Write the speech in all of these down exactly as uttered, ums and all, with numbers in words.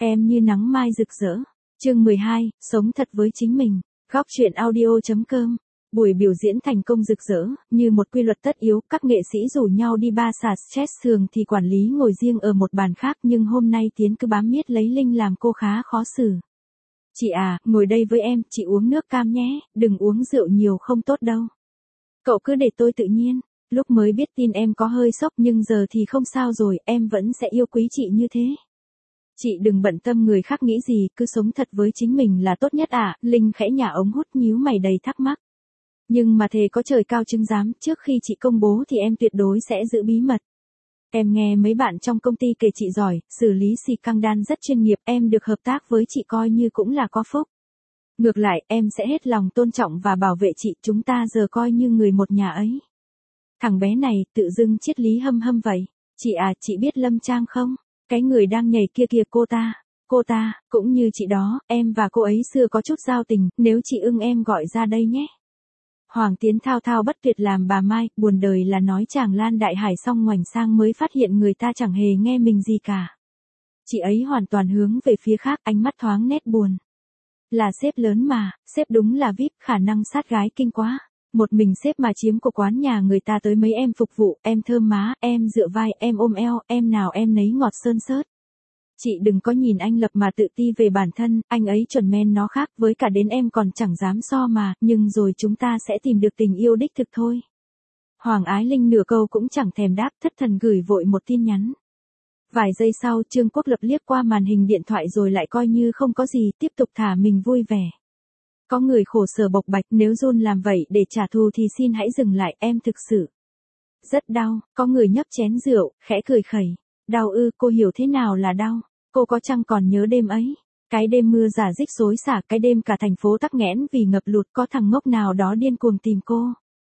Em như nắng mai rực rỡ. Chương mười hai, sống thật với chính mình. Góc truyện audio chấm com. Buổi biểu diễn thành công rực rỡ, như một quy luật tất yếu, các nghệ sĩ rủ nhau đi bar xả stress, thường thì quản lý ngồi riêng ở một bàn khác, nhưng hôm nay Tiến cứ bám miết lấy Linh làm cô khá khó xử. Chị à, ngồi đây với em, chị uống nước cam nhé, đừng uống rượu nhiều không tốt đâu. Cậu cứ để tôi tự nhiên. Lúc mới biết tin em có hơi sốc, nhưng giờ thì không sao rồi, em vẫn sẽ yêu quý chị như thế. Chị đừng bận tâm người khác nghĩ gì, cứ sống thật với chính mình là tốt nhất ạ. Linh khẽ nhả ống hút, nhíu mày đầy thắc mắc. Nhưng mà thề có trời cao chứng giám, trước khi chị công bố thì em tuyệt đối sẽ giữ bí mật. Em nghe mấy bạn trong công ty kể chị giỏi, xử lý xì căng đan rất chuyên nghiệp, em được hợp tác với chị coi như cũng là có phúc. Ngược lại, em sẽ hết lòng tôn trọng và bảo vệ chị, chúng ta giờ coi như người một nhà ấy. Thằng bé này, tự dưng triết lý hâm hâm vậy. Chị à, chị biết Lâm Trang không? Cái người đang nhảy kia kìa, cô ta. Cô ta, cũng như chị đó, em và cô ấy xưa có chút giao tình, nếu chị ưng em gọi ra đây nhé. Hoàng Tiến thao thao bất tuyệt làm bà Mai, buồn đời là nói chàng Lan Đại Hải xong ngoảnh sang mới phát hiện người ta chẳng hề nghe mình gì cả. Chị ấy hoàn toàn hướng về phía khác, ánh mắt thoáng nét buồn. Là sếp lớn mà, sếp đúng là víp, khả năng sát gái kinh quá. Một mình sếp mà chiếm của quán nhà người ta tới mấy em phục vụ, em thơm má, em dựa vai, em ôm eo, em nào em nấy ngọt sơn sớt. Chị đừng có nhìn anh Lập mà tự ti về bản thân, anh ấy chuẩn men nó khác, với cả đến em còn chẳng dám so mà, nhưng rồi chúng ta sẽ tìm được tình yêu đích thực thôi. Hoàng Ái Linh nửa câu cũng chẳng thèm đáp, thất thần gửi vội một tin nhắn. Vài giây sau, Trương Quốc Lập liếc qua màn hình điện thoại rồi lại coi như không có gì, tiếp tục thả mình vui vẻ. Có người khổ sở bộc bạch, nếu Jun làm vậy để trả thù thì xin hãy dừng lại, em thực sự rất đau. Có người nhấp chén rượu, khẽ cười khẩy. Đau ư, cô hiểu thế nào là đau? Cô có chăng còn nhớ đêm ấy? Cái đêm mưa rả rích xối xả, cái đêm cả thành phố tắc nghẽn vì ngập lụt, có thằng ngốc nào đó điên cuồng tìm cô.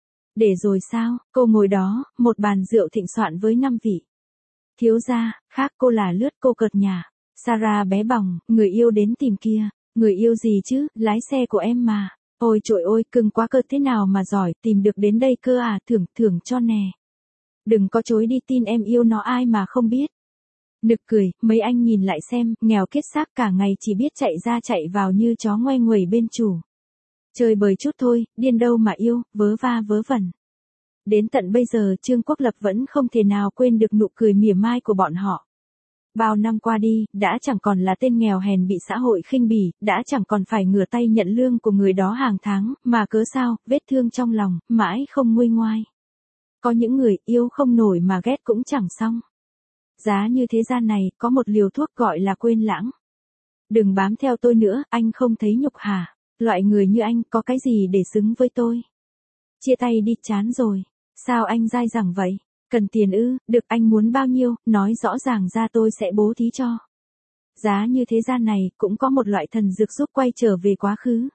Để rồi sao, cô ngồi đó, một bàn rượu thịnh soạn với năm vị. Thiếu gia, khác cô là lướt, cô cợt nhả. Sarah bé bỏng, người yêu đến tìm kia. Người yêu gì chứ, lái xe của em mà. Ôi trội ôi, cưng quá cơ, thế nào mà giỏi, tìm được đến đây cơ à, thưởng, thưởng cho nè. Đừng có chối đi, tin em yêu nó ai mà không biết. Nực cười, mấy anh nhìn lại xem, nghèo kiết xác cả ngày chỉ biết chạy ra chạy vào như chó ngoe nguẩy bên chủ. Chơi bời chút thôi, điên đâu mà yêu, vớ va vớ vẩn. Đến tận bây giờ Trương Quốc Lập vẫn không thể nào quên được nụ cười mỉa mai của bọn họ. Bao năm qua đi, đã chẳng còn là tên nghèo hèn bị xã hội khinh bỉ, đã chẳng còn phải ngửa tay nhận lương của người đó hàng tháng, mà cớ sao, vết thương trong lòng, mãi không nguôi ngoai. Có những người yêu không nổi mà ghét cũng chẳng xong. Giá như thế gian này, có một liều thuốc gọi là quên lãng. Đừng bám theo tôi nữa, anh không thấy nhục hả? Loại người như anh có cái gì để xứng với tôi? Chia tay đi, chán rồi. Sao anh dai dẳng vậy? Cần tiền ư, được, anh muốn bao nhiêu, nói rõ ràng ra tôi sẽ bố thí cho. Giá như thế gian này, cũng có một loại thần dược giúp quay trở về quá khứ.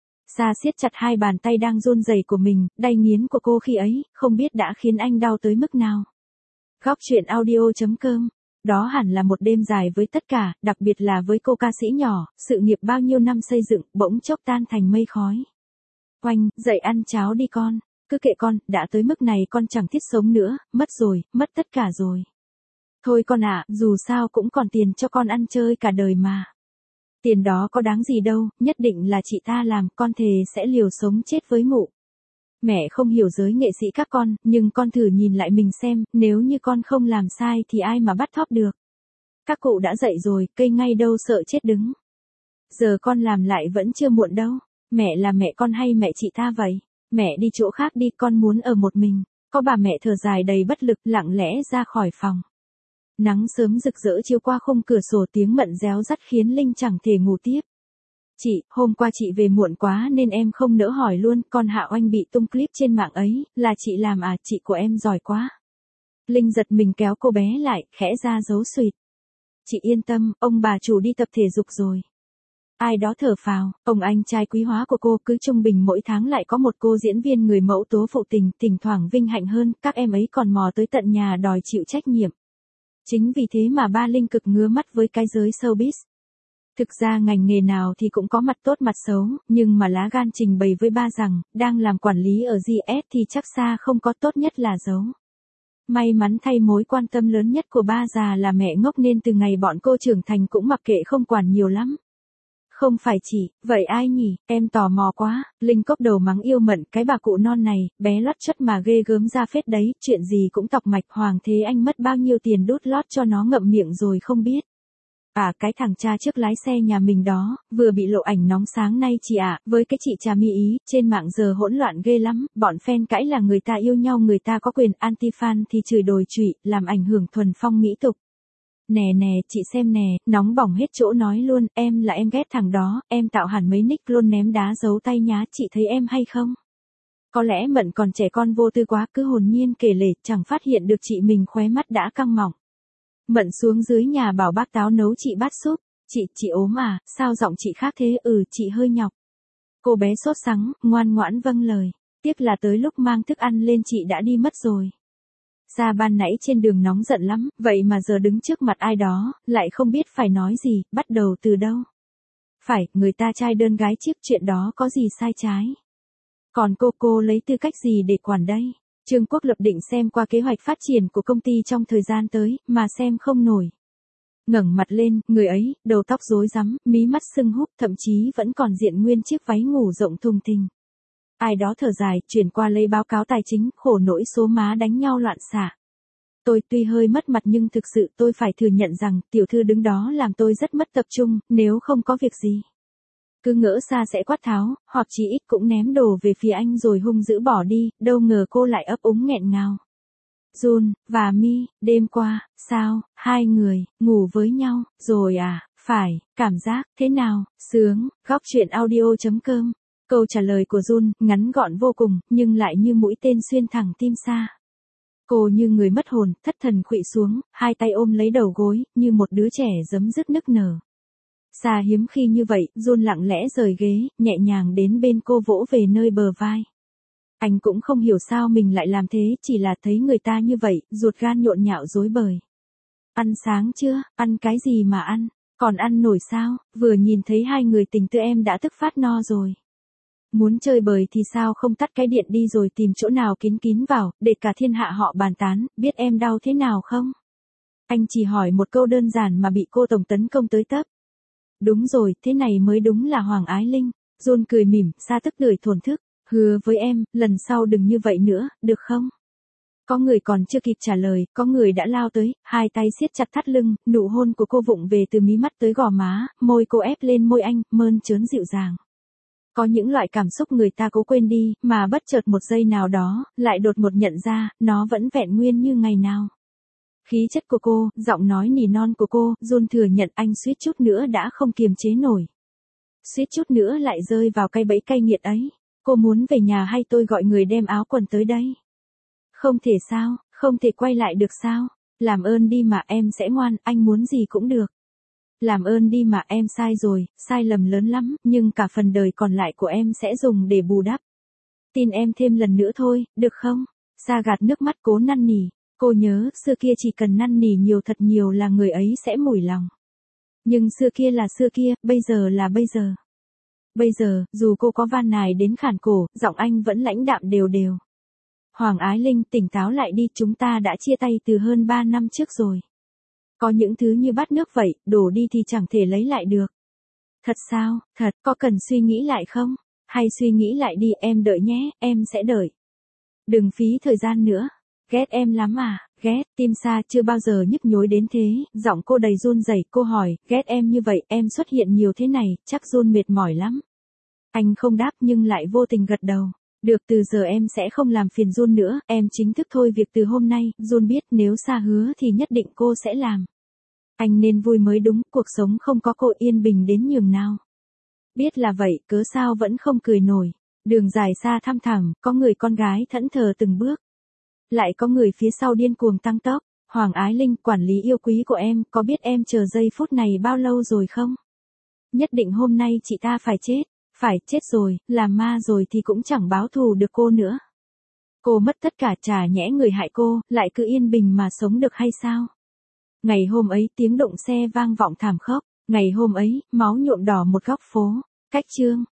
Sa siết chặt hai bàn tay đang run rẩy của mình, đay nghiến của cô khi ấy, không biết đã khiến anh đau tới mức nào. Góc truyện audio chấm com. Đó hẳn là một đêm dài với tất cả, đặc biệt là với cô ca sĩ nhỏ, sự nghiệp bao nhiêu năm xây dựng, bỗng chốc tan thành mây khói. Oanh, dậy ăn cháo đi con. Cứ kệ con, đã tới mức này con chẳng thiết sống nữa, mất rồi, mất tất cả rồi. Thôi con ạ, dù sao cũng còn tiền cho con ăn chơi cả đời mà. Tiền đó có đáng gì đâu, nhất định là chị ta làm, con thề sẽ liều sống chết với mụ. Mẹ không hiểu giới nghệ sĩ các con, nhưng con thử nhìn lại mình xem, nếu như con không làm sai thì ai mà bắt thóp được. Các cụ đã dậy rồi, cây ngay đâu sợ chết đứng. Giờ con làm lại vẫn chưa muộn đâu. Mẹ là mẹ con hay mẹ chị ta vậy? Mẹ đi chỗ khác đi, con muốn ở một mình. Có bà mẹ thở dài đầy bất lực, lặng lẽ ra khỏi phòng. Nắng sớm rực rỡ chiếu qua khung cửa sổ, tiếng mận réo rắt khiến Linh chẳng thể ngủ tiếp. Chị, hôm qua chị về muộn quá nên em không nỡ hỏi luôn, con Hạ Oanh bị tung clip trên mạng ấy, là chị làm à, chị của em giỏi quá. Linh giật mình kéo cô bé lại, khẽ ra dấu suyệt. Chị yên tâm, ông bà chủ đi tập thể dục rồi. Ai đó thở phào, ông anh trai quý hóa của cô cứ trung bình mỗi tháng lại có một cô diễn viên người mẫu tố phụ tình, thỉnh thoảng vinh hạnh hơn, các em ấy còn mò tới tận nhà đòi chịu trách nhiệm. Chính vì thế mà ba Linh cực ngứa mắt với cái giới showbiz. Thực ra ngành nghề nào thì cũng có mặt tốt mặt xấu, nhưng mà lá gan trình bày với ba rằng, đang làm quản lý ở giê ét thì chắc xa không có, tốt nhất là giấu. May mắn thay mối quan tâm lớn nhất của ba già là mẹ ngốc nên từ ngày bọn cô trưởng thành cũng mặc kệ không quản nhiều lắm. Không phải chị, vậy ai nhỉ, em tò mò quá, Linh cốc đầu mắng yêu Mận, cái bà cụ non này, bé lót chất mà ghê gớm ra phết đấy, chuyện gì cũng tọc mạch, Hoàng thế anh mất bao nhiêu tiền đút lót cho nó ngậm miệng rồi không biết. À cái thằng cha trước lái xe nhà mình đó, vừa bị lộ ảnh nóng sáng nay chị ạ, với cái chị Trà My ý, trên mạng giờ hỗn loạn ghê lắm, bọn fan cãi là người ta yêu nhau người ta có quyền, anti-fan thì chửi đồi trụy, làm ảnh hưởng thuần phong mỹ tục. Nè nè, chị xem nè, nóng bỏng hết chỗ nói luôn, em là em ghét thằng đó, em tạo hẳn mấy nick luôn ném đá giấu tay nhá, chị thấy em hay không? Có lẽ Mận còn trẻ con vô tư quá, cứ hồn nhiên kể lể, chẳng phát hiện được chị mình khóe mắt đã căng mỏng. Mận xuống dưới nhà bảo bác Táo nấu chị bát súp, chị, chị ốm à, sao giọng chị khác thế, ừ, chị hơi nhọc. Cô bé sốt sắng, ngoan ngoãn vâng lời, tiếc là tới lúc mang thức ăn lên chị đã đi mất rồi. Ra ban nãy trên đường nóng giận lắm, vậy mà giờ đứng trước mặt ai đó, lại không biết phải nói gì, bắt đầu từ đâu. Phải, người ta trai đơn gái chiếc, chuyện đó có gì sai trái. Còn cô cô lấy tư cách gì để quản đây? Trương Quốc Lập định xem qua kế hoạch phát triển của công ty trong thời gian tới, mà xem không nổi. Ngẩng mặt lên, người ấy, đầu tóc rối rắm, mí mắt sưng húp, thậm chí vẫn còn diện nguyên chiếc váy ngủ rộng thùng thình. Ai đó thở dài, chuyển qua lấy báo cáo tài chính, khổ nỗi số má đánh nhau loạn xạ. Tôi tuy hơi mất mặt nhưng thực sự tôi phải thừa nhận rằng, tiểu thư đứng đó làm tôi rất mất tập trung, nếu không có việc gì. Cứ ngỡ xa sẽ quát tháo, hoặc chỉ ít cũng ném đồ về phía anh rồi hung dữ bỏ đi, đâu ngờ cô lại ấp úng nghẹn ngào. Jun, và My, đêm qua, sao, hai người, ngủ với nhau, rồi à, phải, cảm giác, thế nào, sướng, góc truyện audio chấm com. Câu trả lời của Jun, ngắn gọn vô cùng, nhưng lại như mũi tên xuyên thẳng tim Sa. Cô như người mất hồn, thất thần khuỵu xuống, hai tay ôm lấy đầu gối, như một đứa trẻ giấm dứt nức nở. Sa hiếm khi như vậy, Jun lặng lẽ rời ghế, nhẹ nhàng đến bên cô vỗ về nơi bờ vai. Anh cũng không hiểu sao mình lại làm thế, chỉ là thấy người ta như vậy, ruột gan nhộn nhạo rối bời. Ăn sáng chưa, ăn cái gì mà ăn, còn ăn nổi sao, vừa nhìn thấy hai người tình tứ em đã tức phát no rồi. Muốn chơi bời thì sao không tắt cái điện đi rồi tìm chỗ nào kín kín vào, để cả thiên hạ họ bàn tán, biết em đau thế nào không? Anh chỉ hỏi một câu đơn giản mà bị cô tổng tấn công tới tấp. Đúng rồi, thế này mới đúng là Hoàng Ái Linh. Jun cười mỉm, Sa tức lười thổn thức, hứa với em, lần sau đừng như vậy nữa, được không? Có người còn chưa kịp trả lời, có người đã lao tới, hai tay siết chặt thắt lưng, nụ hôn của cô vụng về từ mí mắt tới gò má, môi cô ép lên môi anh, mơn trớn dịu dàng. Có những loại cảm xúc người ta cố quên đi, mà bất chợt một giây nào đó, lại đột ngột nhận ra, nó vẫn vẹn nguyên như ngày nào. Khí chất của cô, giọng nói nỉ non của cô, Jun thừa nhận anh suýt chút nữa đã không kiềm chế nổi. Suýt chút nữa lại rơi vào cái bẫy cay nghiệt ấy. Cô muốn về nhà hay tôi gọi người đem áo quần tới đây? Không thể sao, không thể quay lại được sao? Làm ơn đi mà em sẽ ngoan, anh muốn gì cũng được. Làm ơn đi mà em sai rồi, sai lầm lớn lắm, nhưng cả phần đời còn lại của em sẽ dùng để bù đắp. Tin em thêm lần nữa thôi, được không? Sa gạt nước mắt cố năn nỉ. Cô nhớ, xưa kia chỉ cần năn nỉ nhiều thật nhiều là người ấy sẽ mủi lòng. Nhưng xưa kia là xưa kia, bây giờ là bây giờ. Bây giờ, dù cô có van nài đến khản cổ, giọng anh vẫn lãnh đạm đều đều. Hoàng Ái Linh, tỉnh táo lại đi, chúng ta đã chia tay từ hơn ba năm trước rồi. Có những thứ như bát nước vậy, đổ đi thì chẳng thể lấy lại được. Thật sao, thật, có cần suy nghĩ lại không? Hay suy nghĩ lại đi, em đợi nhé, em sẽ đợi. Đừng phí thời gian nữa. Ghét em lắm à, ghét, tim Sa chưa bao giờ nhức nhối đến thế, giọng cô đầy run rẩy, cô hỏi, ghét em như vậy, em xuất hiện nhiều thế này, chắc Jun mệt mỏi lắm. Anh không đáp nhưng lại vô tình gật đầu. Được, từ giờ em sẽ không làm phiền Jun nữa, em chính thức thôi việc từ hôm nay, Jun biết nếu Sa hứa thì nhất định cô sẽ làm. Anh nên vui mới đúng, cuộc sống không có cô yên bình đến nhường nào. Biết là vậy, cớ sao vẫn không cười nổi. Đường dài xa thăm thẳm, có người con gái thẫn thờ từng bước. Lại có người phía sau điên cuồng tăng tốc. Hoàng Ái Linh, quản lý yêu quý của em, có biết em chờ giây phút này bao lâu rồi không? Nhất định hôm nay chị ta phải chết. Phải chết rồi, làm ma rồi thì cũng chẳng báo thù được cô nữa. Cô mất tất cả, chả nhẽ người hại cô, lại cứ yên bình mà sống được hay sao? Ngày hôm ấy tiếng động xe vang vọng thảm khốc. Ngày hôm ấy, máu nhuộm đỏ một góc phố. Cách chương.